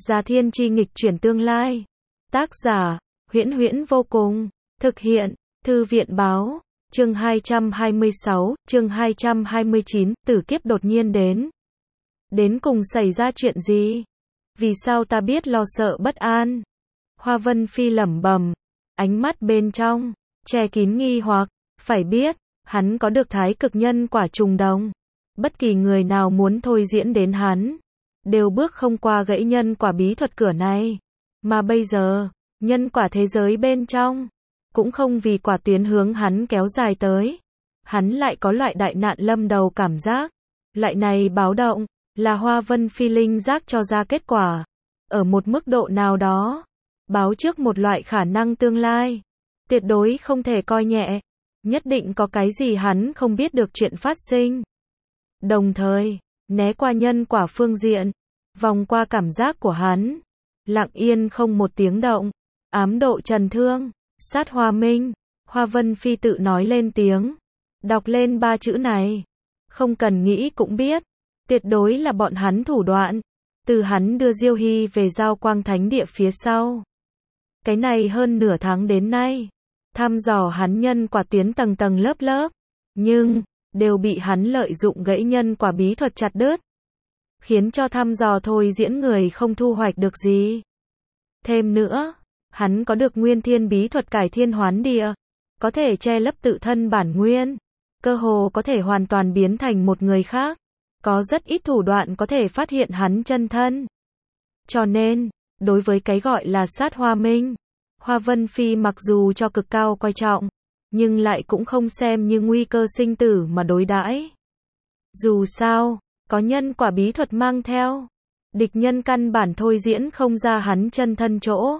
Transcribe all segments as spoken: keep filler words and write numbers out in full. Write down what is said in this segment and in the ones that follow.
Già Thiên Chi nghịch chuyển tương lai. Tác giả, Huyễn Huyễn vô cùng. Thực hiện, Thư viện báo. Chương hai trăm hai mươi sáu, chương hai trăm hai mươi chín, tử kiếp đột nhiên đến. Đến cùng xảy ra chuyện gì? Vì sao ta biết lo sợ bất an? Hoa Vân Phi lẩm bẩm, ánh mắt bên trong che kín nghi hoặc, phải biết, hắn có được thái cực nhân quả trùng đồng. Bất kỳ người nào muốn thôi diễn đến hắn, đều bước không qua gãy nhân quả bí thuật cửa này. Mà bây giờ, nhân quả thế giới bên trong, cũng không vì quả tuyến hướng hắn kéo dài tới. Hắn lại có loại đại nạn lâm đầu cảm giác. Loại này báo động, là Hoa Vân Phi linh giác cho ra kết quả. Ở một mức độ nào đó, báo trước một loại khả năng tương lai. Tuyệt đối không thể coi nhẹ. Nhất định có cái gì hắn không biết được chuyện phát sinh. Đồng thời, né qua nhân quả phương diện, vòng qua cảm giác của hắn. Lặng yên không một tiếng động. Ám độ trần thương, sát hoa minh. Hoa Vân Phi tự nói lên tiếng. Đọc lên ba chữ này. Không cần nghĩ cũng biết. Tuyệt đối là bọn hắn thủ đoạn. Từ hắn đưa Diêu Hy về giao quang thánh địa phía sau. Cái này hơn nửa tháng đến nay. Thăm dò hắn nhân quả tuyến tầng tầng lớp lớp. Nhưng, đều bị hắn lợi dụng gãy nhân quả bí thuật chặt đứt. Khiến cho thăm dò thôi diễn người không thu hoạch được gì. Thêm nữa, hắn có được nguyên thiên bí thuật cải thiên hoán địa. Có thể che lấp tự thân bản nguyên. Cơ hồ có thể hoàn toàn biến thành một người khác. Có rất ít thủ đoạn có thể phát hiện hắn chân thân. Cho nên, đối với cái gọi là sát hoa minh, Hoa Vân Phi mặc dù cho cực cao coi trọng, nhưng lại cũng không xem như nguy cơ sinh tử mà đối đãi. Dù sao, có nhân quả bí thuật mang theo, địch nhân căn bản thôi diễn không ra hắn chân thân chỗ.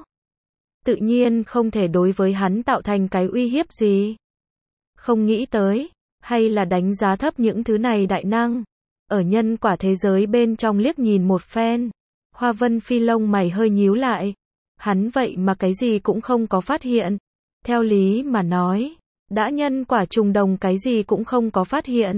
Tự nhiên không thể đối với hắn tạo thành cái uy hiếp gì. Không nghĩ tới, hay là đánh giá thấp những thứ này đại năng. Ở nhân quả thế giới bên trong liếc nhìn một phen, Hoa Vân Phi lông mày hơi nhíu lại. Hắn vậy mà cái gì cũng không có phát hiện. Theo lý mà nói, đã nhân quả trùng đồng cái gì cũng không có phát hiện.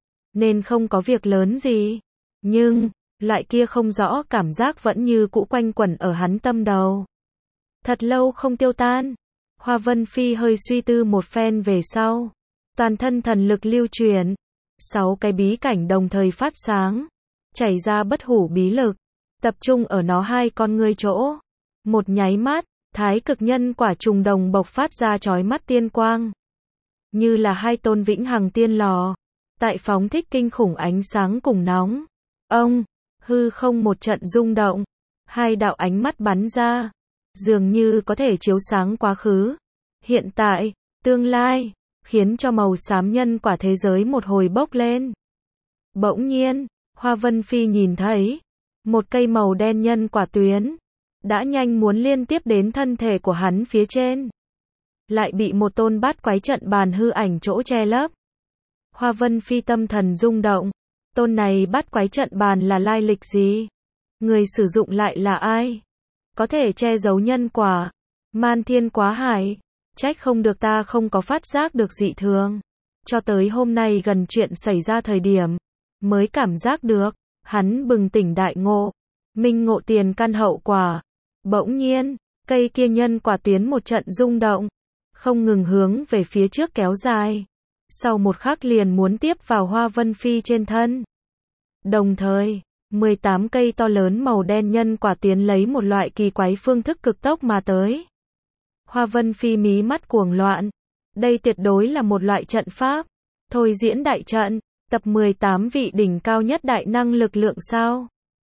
Nên không có việc lớn gì. Nhưng, loại kia không rõ cảm giác vẫn như cũ quanh quẩn ở hắn tâm đầu. Thật lâu không tiêu tan. Hoa Vân Phi hơi suy tư một phen về sau. Toàn thân thần lực lưu truyền. Sáu cái bí cảnh đồng thời phát sáng. Chảy ra bất hủ bí lực. Tập trung ở nó hai con ngươi chỗ. Một nháy mắt, thái cực nhân quả trùng đồng bộc phát ra chói mắt tiên quang. Như là hai tôn vĩnh hằng tiên lò. Tại phóng thích kinh khủng ánh sáng cùng nóng. Ông, hư không một trận rung động. Hai đạo ánh mắt bắn ra. Dường như có thể chiếu sáng quá khứ. Hiện tại, tương lai. Khiến cho màu xám nhân quả thế giới một hồi bốc lên. Bỗng nhiên, Hoa Vân Phi nhìn thấy. Một cây màu đen nhân quả tuyến. Đã nhanh muốn liên tiếp đến thân thể của hắn phía trên. Lại bị một tôn bát quái trận bàn hư ảnh chỗ che lấp. Hoa Vân Phi tâm thần rung động. Tôn này bát quái trận bàn là lai lịch gì? Người sử dụng lại là ai? Có thể che giấu nhân quả. Man thiên quá hải. Trách không được ta không có phát giác được dị thường. Cho tới hôm nay gần chuyện xảy ra thời điểm. Mới cảm giác được. Hắn bừng tỉnh đại ngộ. Minh ngộ tiền căn hậu quả. Bỗng nhiên, cây kia nhân quả tuyến một trận rung động. Không ngừng hướng về phía trước kéo dài. Sau một khắc liền muốn tiếp vào Hoa Vân Phi trên thân. Đồng thời, mười tám cây to lớn màu đen nhân quả tuyến lấy một loại kỳ quái phương thức cực tốc mà tới. Hoa Vân Phi mí mắt cuồng loạn. Đây tuyệt đối là một loại trận pháp. Thôi diễn đại trận, tập mười tám vị đỉnh cao nhất đại năng lực lượng sao?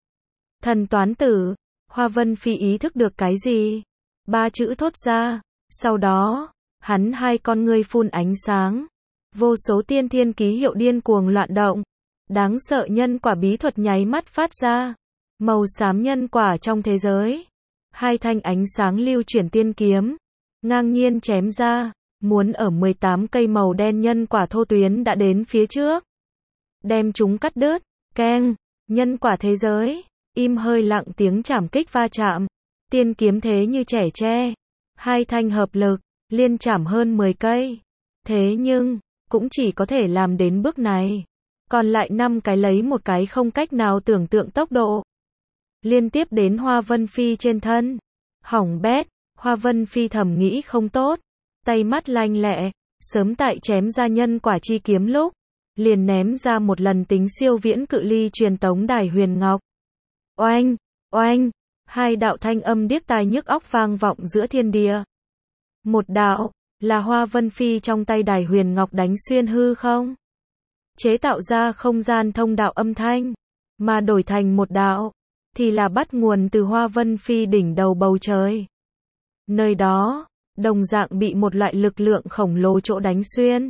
Thần toán tử. Hoa Vân Phi ý thức được cái gì? Ba chữ thốt ra. Sau đó, hắn hai con ngươi phun ánh sáng. Vô số tiên thiên ký hiệu điên cuồng loạn động. Đáng sợ nhân quả bí thuật nháy mắt phát ra. Màu xám nhân quả trong thế giới. Hai thanh ánh sáng lưu chuyển tiên kiếm. Ngang nhiên chém ra. Muốn ở mười tám cây màu đen nhân quả thô tuyến đã đến phía trước. Đem chúng cắt đứt. Keng. Nhân quả thế giới. Im hơi lặng tiếng chảm kích va chạm. Tiên kiếm thế như trẻ tre. Hai thanh hợp lực. Liên chảm hơn mười cây. Thế nhưng, cũng chỉ có thể làm đến bước này. Còn lại năm cái lấy một cái không cách nào tưởng tượng tốc độ. liên tiếp đến Hoa Vân Phi trên thân. Hỏng bét, Hoa Vân Phi thầm nghĩ không tốt, tay mắt lanh lẹ, sớm tại chém ra nhân quả chi kiếm lúc, liền ném ra một lần tính siêu viễn cự ly truyền tống đài huyền ngọc. Oanh, oanh, hai đạo thanh âm điếc tai nhức óc vang vọng giữa thiên địa. Một đạo, là Hoa Vân Phi trong tay đài huyền ngọc đánh xuyên hư không, chế tạo ra không gian thông đạo âm thanh, mà đổi thành một đạo, thì là bắt nguồn từ Hoa Vân Phi đỉnh đầu bầu trời. Nơi đó, đồng dạng bị một loại lực lượng khổng lồ chỗ đánh xuyên.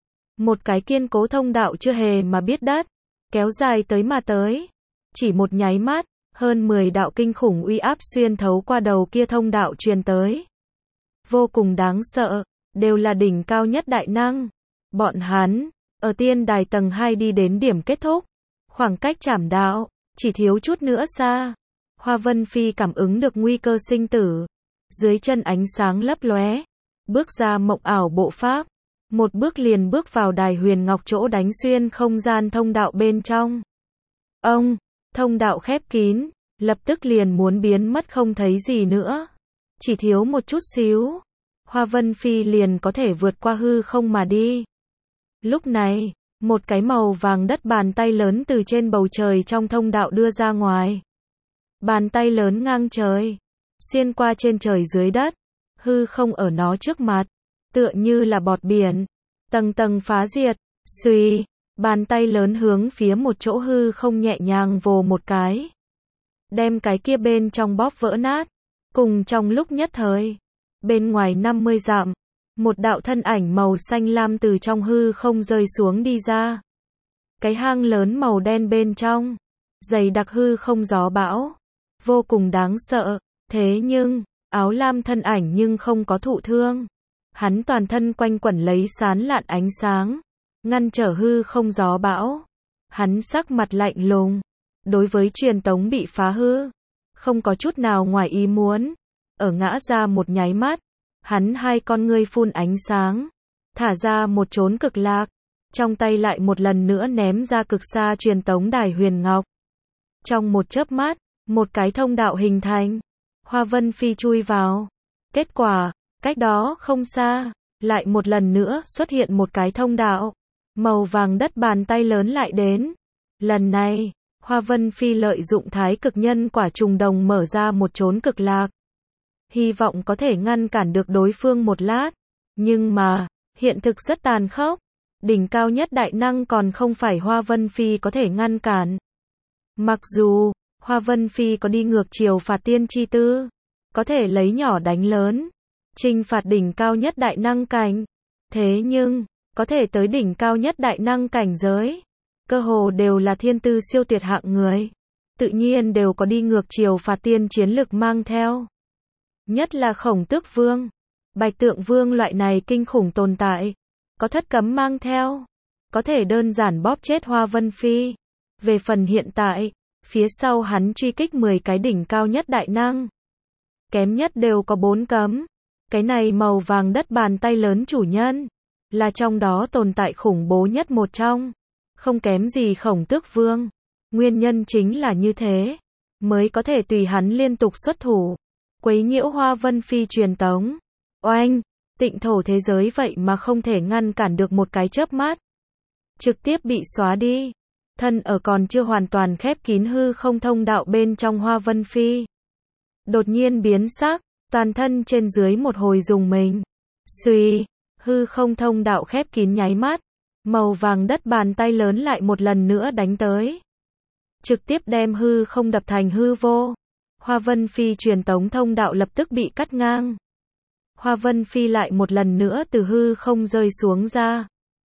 Một cái kiên cố thông đạo chưa hề mà biết đất, kéo dài tới mà tới. Chỉ một nháy mắt, hơn mười đạo kinh khủng uy áp xuyên thấu qua đầu kia thông đạo truyền tới. Vô cùng đáng sợ, đều là đỉnh cao nhất đại năng. Bọn hắn, ở tiên đài tầng hai đi đến điểm kết thúc. Khoảng cách trảm đạo, chỉ thiếu chút nữa xa. Hoa Vân Phi cảm ứng được nguy cơ sinh tử. Dưới chân ánh sáng lấp lóe, bước ra mộng ảo bộ pháp. Một bước liền bước vào đài huyền ngọc chỗ đánh xuyên không gian thông đạo bên trong. Ông, thông đạo khép kín, lập tức liền muốn biến mất không thấy gì nữa. Chỉ thiếu một chút xíu, Hoa Vân Phi liền có thể vượt qua hư không mà đi. Lúc này, một cái màu vàng đất bàn tay lớn từ trên bầu trời trong thông đạo đưa ra ngoài. Bàn tay lớn ngang trời, xuyên qua trên trời dưới đất, hư không ở nó trước mặt, tựa như là bọt biển, tầng tầng phá diệt. Xuy, bàn tay lớn hướng phía một chỗ hư không nhẹ nhàng vồ một cái, đem cái kia bên trong bóp vỡ nát. Cùng trong lúc nhất thời, bên ngoài năm mươi dặm, một đạo thân ảnh màu xanh lam từ trong hư không rơi xuống đi ra. Cái hang lớn màu đen bên trong, dày đặc hư không gió bão, vô cùng đáng sợ. Thế nhưng, áo lam thân ảnh nhưng không có thụ thương. Hắn toàn thân quanh quẩn lấy sán lạn ánh sáng, ngăn trở hư không gió bão. Hắn sắc mặt lạnh lùng, đối với truyền tống bị phá hư, không có chút nào ngoài ý muốn. Ở ngã ra một nháy mắt, hắn hai con ngươi phun ánh sáng, thả ra một chốn cực lạc, trong tay lại một lần nữa ném ra cực xa truyền tống đài huyền ngọc. Trong một chớp mắt, một cái thông đạo hình thành, Hoa Vân Phi chui vào. Kết quả, cách đó không xa, lại một lần nữa xuất hiện một cái thông đạo, màu vàng đất bàn tay lớn lại đến. Lần này, Hoa Vân Phi lợi dụng thái cực nhân quả trùng đồng mở ra một chốn cực lạc, hy vọng có thể ngăn cản được đối phương một lát. Nhưng mà, hiện thực rất tàn khốc. Đỉnh cao nhất đại năng còn không phải Hoa Vân Phi có thể ngăn cản. Mặc dù, Hoa Vân Phi có đi ngược chiều phạt tiên chi tư, có thể lấy nhỏ đánh lớn, chinh phạt đỉnh cao nhất đại năng cảnh. Thế nhưng, có thể tới đỉnh cao nhất đại năng cảnh giới, cơ hồ đều là thiên tư siêu tuyệt hạng người. Tự nhiên đều có đi ngược chiều phạt tiên chiến lực mang theo. Nhất là Khổng Tước Vương, Bạch Tượng Vương loại này kinh khủng tồn tại, có thất cấm mang theo, có thể đơn giản bóp chết Hoa Vân Phi. Về phần hiện tại, phía sau hắn truy kích mười cái đỉnh cao nhất đại năng, kém nhất đều có bốn cấm. Cái này màu vàng đất bàn tay lớn chủ nhân, là trong đó tồn tại khủng bố nhất một trong, không kém gì Khổng Tước Vương. Nguyên nhân chính là như thế, mới có thể tùy hắn liên tục xuất thủ, quấy nhiễu Hoa Vân Phi truyền tống. Oanh, tịnh thổ thế giới vậy mà không thể ngăn cản được một cái chớp mắt, trực tiếp bị xóa đi. Thân ở còn chưa hoàn toàn khép kín hư không thông đạo bên trong Hoa Vân Phi, đột nhiên biến sắc, toàn thân trên dưới một hồi rùng mình. Xuy, hư không thông đạo khép kín nháy mắt, màu vàng đất bàn tay lớn lại một lần nữa đánh tới, trực tiếp đem hư không đập thành hư vô. Hoa Vân Phi truyền tống thông đạo lập tức bị cắt ngang. Hoa Vân Phi lại một lần nữa từ hư không rơi xuống ra.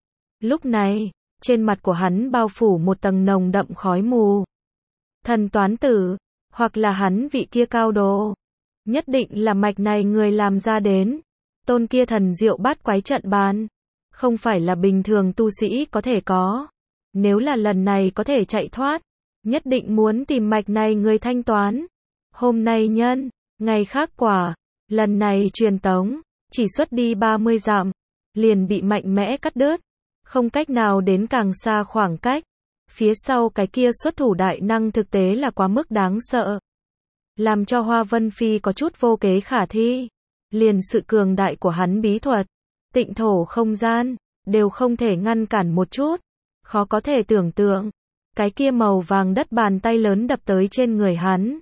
Lúc này, trên mặt của hắn bao phủ một tầng nồng đậm khói mù. Thần toán tử, hoặc là hắn vị kia cao đồ, nhất định là mạch này người làm ra đến. Tôn kia thần diệu bát quái trận bàn, không phải là bình thường tu sĩ có thể có. Nếu là lần này có thể chạy thoát, nhất định muốn tìm mạch này người thanh toán. Hôm nay nhân, ngày khác quả, lần này truyền tống, chỉ xuất đi ba mươi dặm, liền bị mạnh mẽ cắt đứt, không cách nào đến càng xa khoảng cách. Phía sau cái kia xuất thủ đại năng thực tế là quá mức đáng sợ. làm cho Hoa Vân Phi có chút vô kế khả thi. Liền sự cường đại của hắn bí thuật, tịnh thổ không gian, đều không thể ngăn cản một chút. Khó có thể tưởng tượng, cái kia màu vàng đất bàn tay lớn đập tới trên người hắn.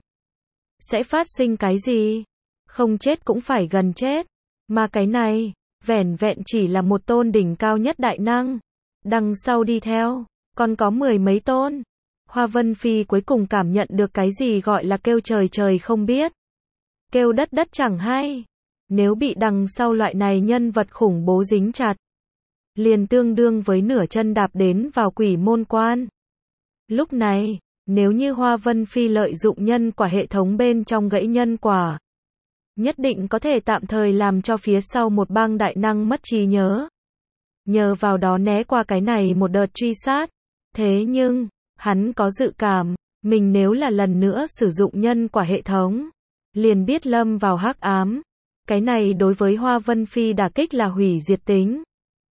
Sẽ phát sinh cái gì? Không chết cũng phải gần chết. Mà cái này, vẻn vẹn chỉ là một tôn đỉnh cao nhất đại năng. Đằng sau đi theo, còn có mười mấy tôn. Hoa Vân Phi cuối cùng cảm nhận được cái gì gọi là kêu trời trời không biết. Kêu đất đất chẳng hay. Nếu bị đằng sau loại này nhân vật khủng bố dính chặt, liền tương đương với nửa chân đạp đến vào quỷ môn quan. Lúc này, nếu như Hoa Vân Phi lợi dụng nhân quả hệ thống bên trong gãy nhân quả, nhất định có thể tạm thời làm cho phía sau một bang đại năng mất trí nhớ. Nhờ vào đó né qua cái này một đợt truy sát. Thế nhưng, hắn có dự cảm, mình nếu là lần nữa sử dụng nhân quả hệ thống, liền biết lâm vào hắc ám. Cái này đối với Hoa Vân Phi đả kích là hủy diệt tính.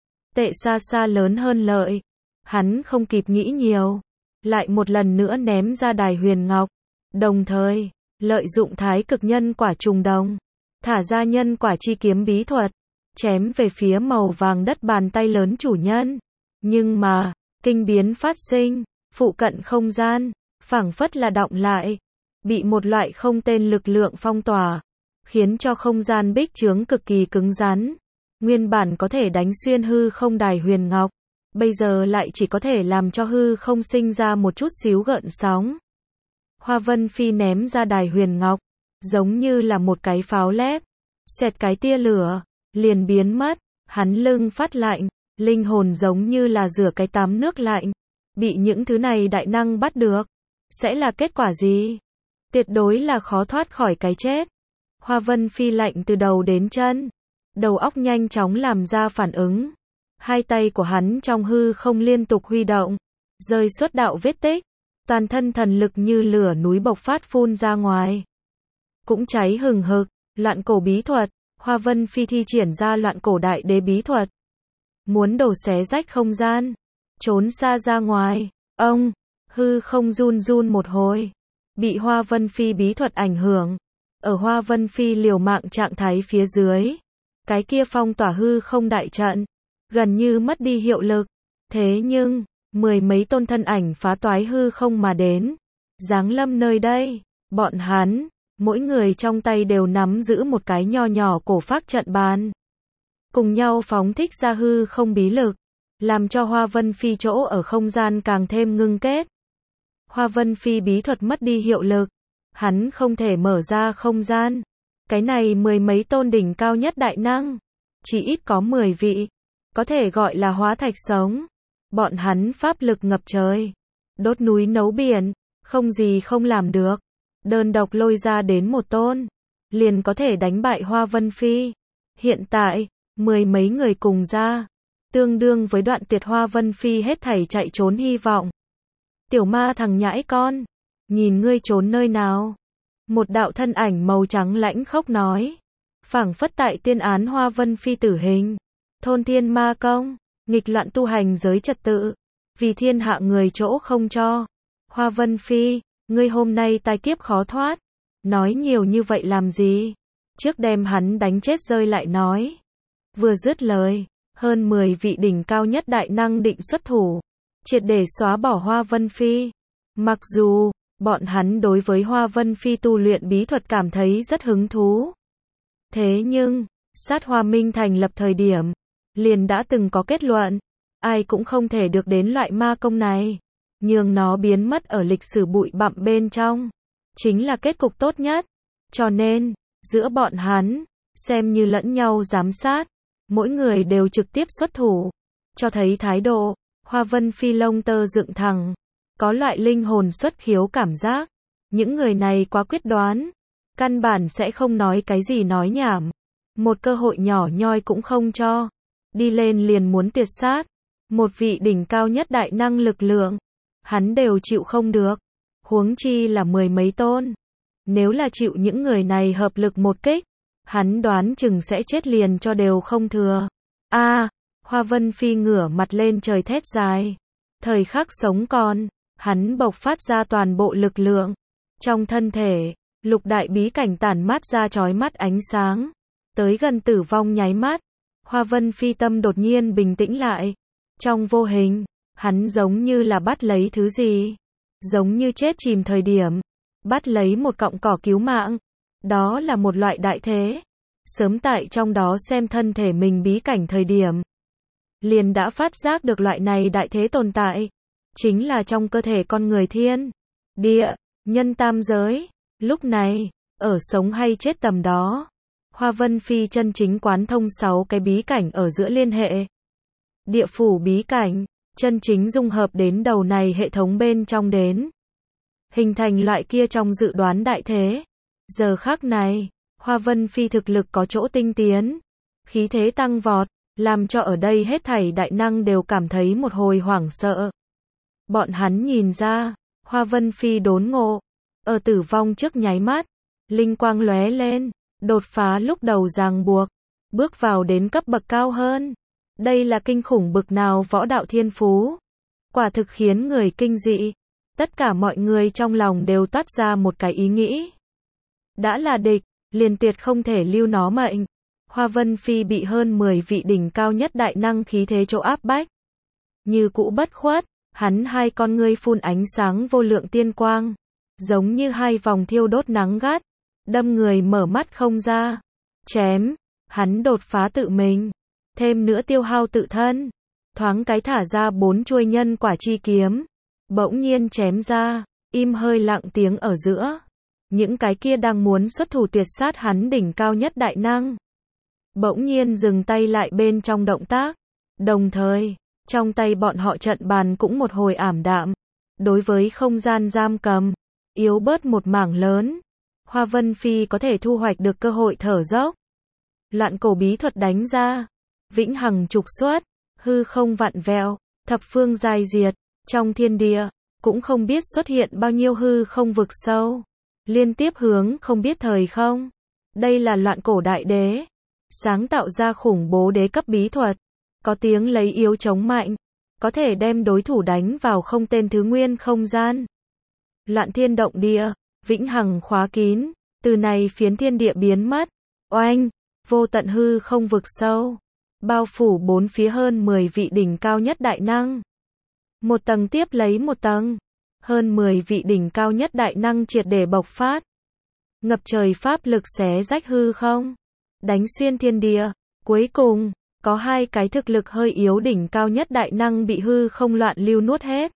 Tệ xa xa lớn hơn lợi. Hắn không kịp nghĩ nhiều, lại một lần nữa ném ra đài huyền ngọc. Đồng thời, lợi dụng thái cực nhân quả trùng đồng, thả ra nhân quả chi kiếm bí thuật, chém về phía màu vàng đất bàn tay lớn chủ nhân. Nhưng mà, kinh biến phát sinh, phụ cận không gian, phảng phất là đọng lại, bị một loại không tên lực lượng phong tỏa, khiến cho không gian bích chướng cực kỳ cứng rắn. Nguyên bản có thể đánh xuyên hư không đài huyền ngọc, bây giờ lại chỉ có thể làm cho hư không sinh ra một chút xíu gợn sóng. Hoa Vân Phi ném ra đài huyền ngọc, giống như là một cái pháo lép, xẹt cái tia lửa, liền biến mất. Hắn lưng phát lạnh, linh hồn giống như là rửa cái tắm nước lạnh, bị những thứ này đại năng bắt được, sẽ là kết quả gì? Tuyệt đối là khó thoát khỏi cái chết. Hoa Vân Phi lạnh từ đầu đến chân, đầu óc nhanh chóng làm ra phản ứng. Hai tay của hắn trong hư không liên tục huy động, rơi xuất đạo vết tích, toàn thân thần lực như lửa núi bộc phát phun ra ngoài. Cũng cháy hừng hực, loạn cổ bí thuật, Hoa Vân Phi thi triển ra loạn cổ đại đế bí thuật. Muốn đổ xé rách không gian, trốn xa ra ngoài. Ông, hư không run run một hồi, bị Hoa Vân Phi bí thuật ảnh hưởng. Ở Hoa Vân Phi liều mạng trạng thái phía dưới, cái kia phong tỏa hư không đại trận, gần như mất đi hiệu lực. Thế nhưng, mười mấy tôn thân ảnh phá toái hư không mà đến, giáng lâm nơi đây. Bọn hắn, mỗi người trong tay đều nắm giữ một cái nho nhỏ cổ phác trận bàn, cùng nhau phóng thích ra hư không bí lực, làm cho Hoa Vân Phi chỗ ở không gian càng thêm ngưng kết. Hoa Vân Phi bí thuật mất đi hiệu lực, hắn không thể mở ra không gian. Cái này mười mấy tôn đỉnh cao nhất đại năng, chỉ ít có mười vị, có thể gọi là hóa thạch sống. Bọn hắn pháp lực ngập trời, đốt núi nấu biển, không gì không làm được. Đơn độc lôi ra đến một tôn, liền có thể đánh bại Hoa Vân Phi. Hiện tại, mười mấy người cùng ra, tương đương với đoạn tuyệt Hoa Vân Phi hết thảy chạy trốn hy vọng. Tiểu ma thằng nhãi con, nhìn ngươi trốn nơi nào? Một đạo thân ảnh màu trắng lãnh khốc nói, phảng phất tại tiên án Hoa Vân Phi tử hình. Thôn thiên ma công, nghịch loạn tu hành giới trật tự, vì thiên hạ người chỗ không cho. Hoa Vân Phi, ngươi hôm nay tai kiếp khó thoát, nói nhiều như vậy làm gì? Trước đem hắn đánh chết rơi lại nói. Vừa dứt lời, hơn mười vị đỉnh cao nhất đại năng định xuất thủ, triệt để xóa bỏ Hoa Vân Phi. Mặc dù, bọn hắn đối với Hoa Vân Phi tu luyện bí thuật cảm thấy rất hứng thú. Thế nhưng, sát Hoa Minh thành lập thời điểm, liền đã từng có kết luận, ai cũng không thể được đến loại ma công này. Nhường nó biến mất ở lịch sử bụi bặm bên trong, chính là kết cục tốt nhất. Cho nên, giữa bọn hắn, xem như lẫn nhau giám sát, mỗi người đều trực tiếp xuất thủ, cho thấy thái độ. Hoa Vân Phi lông tơ dựng thẳng, có loại linh hồn xuất khiếu cảm giác. Những người này quá quyết đoán, căn bản sẽ không nói cái gì nói nhảm, một cơ hội nhỏ nhoi cũng không cho, đi lên liền muốn tuyệt sát. Một vị đỉnh cao nhất đại năng lực lượng, hắn đều chịu không được, huống chi là mười mấy tôn. Nếu là chịu những người này hợp lực một kích, hắn đoán chừng sẽ chết liền cho đều không thừa. A, à, Hoa Vân Phi ngửa mặt lên trời thét dài. Thời khắc sống còn, hắn bộc phát ra toàn bộ lực lượng trong thân thể, Lục đại bí cảnh tản mát ra chói mắt ánh sáng. Tới gần tử vong nháy mắt, Hoa Vân Phi tâm đột nhiên bình tĩnh lại. Trong vô hình, hắn giống như là bắt lấy thứ gì. Giống như chết chìm thời điểm. Bắt lấy một cọng cỏ cứu mạng. Đó là một loại đại thế. Sớm tại trong đó xem thân thể mình bí cảnh thời điểm. Liền đã phát giác được loại này đại thế tồn tại. Chính là trong cơ thể con người thiên, địa, nhân tam giới. Lúc này, ở sống hay chết tầm đó. Hoa Vân Phi chân chính quán thông sáu cái bí cảnh ở giữa liên hệ. Địa phủ bí cảnh, chân chính dung hợp đến đầu này hệ thống bên trong đến. Hình thành loại kia trong dự đoán đại thế. Giờ khắc này, Hoa Vân Phi thực lực có chỗ tinh tiến. Khí thế tăng vọt, làm cho ở đây hết thảy đại năng đều cảm thấy một hồi hoảng sợ. Bọn hắn nhìn ra, Hoa Vân Phi đốn ngộ. Ở tử vong trước nháy mắt, linh quang lóe lên, đột phá lúc đầu ràng buộc, bước vào đến cấp bậc cao hơn. Đây là kinh khủng bực nào võ đạo thiên phú. Quả thực khiến người kinh dị. Tất cả mọi người trong lòng đều toát ra một cái ý nghĩ. Đã là địch, liền tuyệt không thể lưu nó mệnh. Hoa Vân Phi bị hơn mười vị đỉnh cao nhất đại năng khí thế chỗ áp bách. Như cũ bất khuất, hắn hai con ngươi phun ánh sáng vô lượng tiên quang. Giống như hai vòng thiêu đốt nắng gắt. Đâm người mở mắt không ra. Chém, hắn đột phá tự mình. Thêm nữa tiêu hao tự thân. Thoáng cái thả ra bốn chuôi nhân quả chi kiếm. Bỗng nhiên chém ra, im hơi lặng tiếng ở giữa. Những cái kia đang muốn xuất thủ tuyệt sát hắn đỉnh cao nhất đại năng. Bỗng nhiên dừng tay lại bên trong động tác. Đồng thời, trong tay bọn họ trận bàn cũng một hồi ảm đạm. Đối với không gian giam cầm, yếu bớt một mảng lớn. Hoa Vân Phi có thể thu hoạch được cơ hội thở dốc. Loạn cổ bí thuật đánh ra. Vĩnh hằng trục xuất, hư không vặn vẹo, thập phương giai diệt. Trong thiên địa, cũng không biết xuất hiện bao nhiêu hư không vực sâu. Liên tiếp hướng không biết thời không. Đây là loạn cổ đại đế. Sáng tạo ra khủng bố đế cấp bí thuật. Có tiếng lấy yếu chống mạnh. Có thể đem đối thủ đánh vào không tên thứ nguyên không gian. Loạn thiên động địa, vĩnh hằng khóa kín. Từ này phiến thiên địa biến mất. Oanh, vô tận hư không vực sâu. Bao phủ bốn phía hơn mười vị đỉnh cao nhất đại năng. Một tầng tiếp lấy một tầng. Hơn mười vị đỉnh cao nhất đại năng triệt để bộc phát. Ngập trời pháp lực xé rách hư không. Đánh xuyên thiên địa. Cuối cùng, có hai cái thực lực hơi yếu đỉnh cao nhất đại năng bị hư không loạn lưu nuốt hết.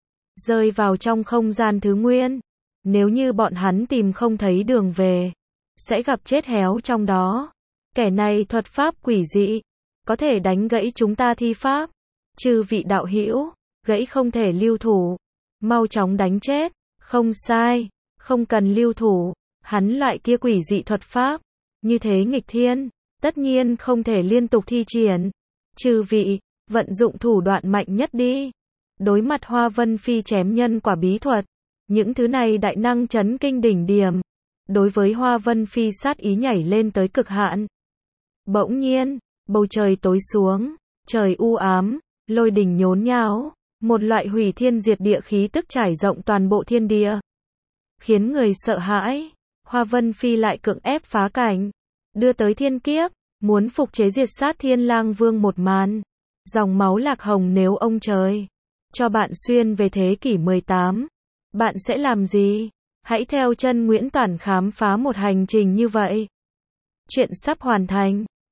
Rơi vào trong không gian thứ nguyên. Nếu như bọn hắn tìm không thấy đường về, sẽ gặp chết héo trong đó. Kẻ này thuật pháp quỷ dị. Có thể đánh gãy chúng ta thi pháp. Chư vị đạo hữu, gãy không thể lưu thủ. Mau chóng đánh chết. Không sai. Không cần lưu thủ. Hắn loại kia quỷ dị thuật pháp. Như thế nghịch thiên. Tất nhiên không thể liên tục thi triển. Chư vị, vận dụng thủ đoạn mạnh nhất đi. Đối mặt Hoa Vân Phi chém nhân quả bí thuật. Những thứ này đại năng chấn kinh đỉnh điểm. Đối với Hoa Vân Phi sát ý nhảy lên tới cực hạn. Bỗng nhiên, bầu trời tối xuống. Trời u ám. Lôi đình nhốn nháo. Một loại hủy thiên diệt địa khí tức trải rộng toàn bộ thiên địa. Khiến người sợ hãi. Hoa Vân Phi lại cưỡng ép phá cảnh. Đưa tới thiên kiếp. Muốn phục chế diệt sát Thiên Lang Vương một màn. Dòng máu lạc hồng nếu ông trời cho bạn xuyên về thế kỷ mười tám. Bạn sẽ làm gì? Hãy theo chân Nguyễn Toản khám phá một hành trình như vậy. Chuyện sắp hoàn thành.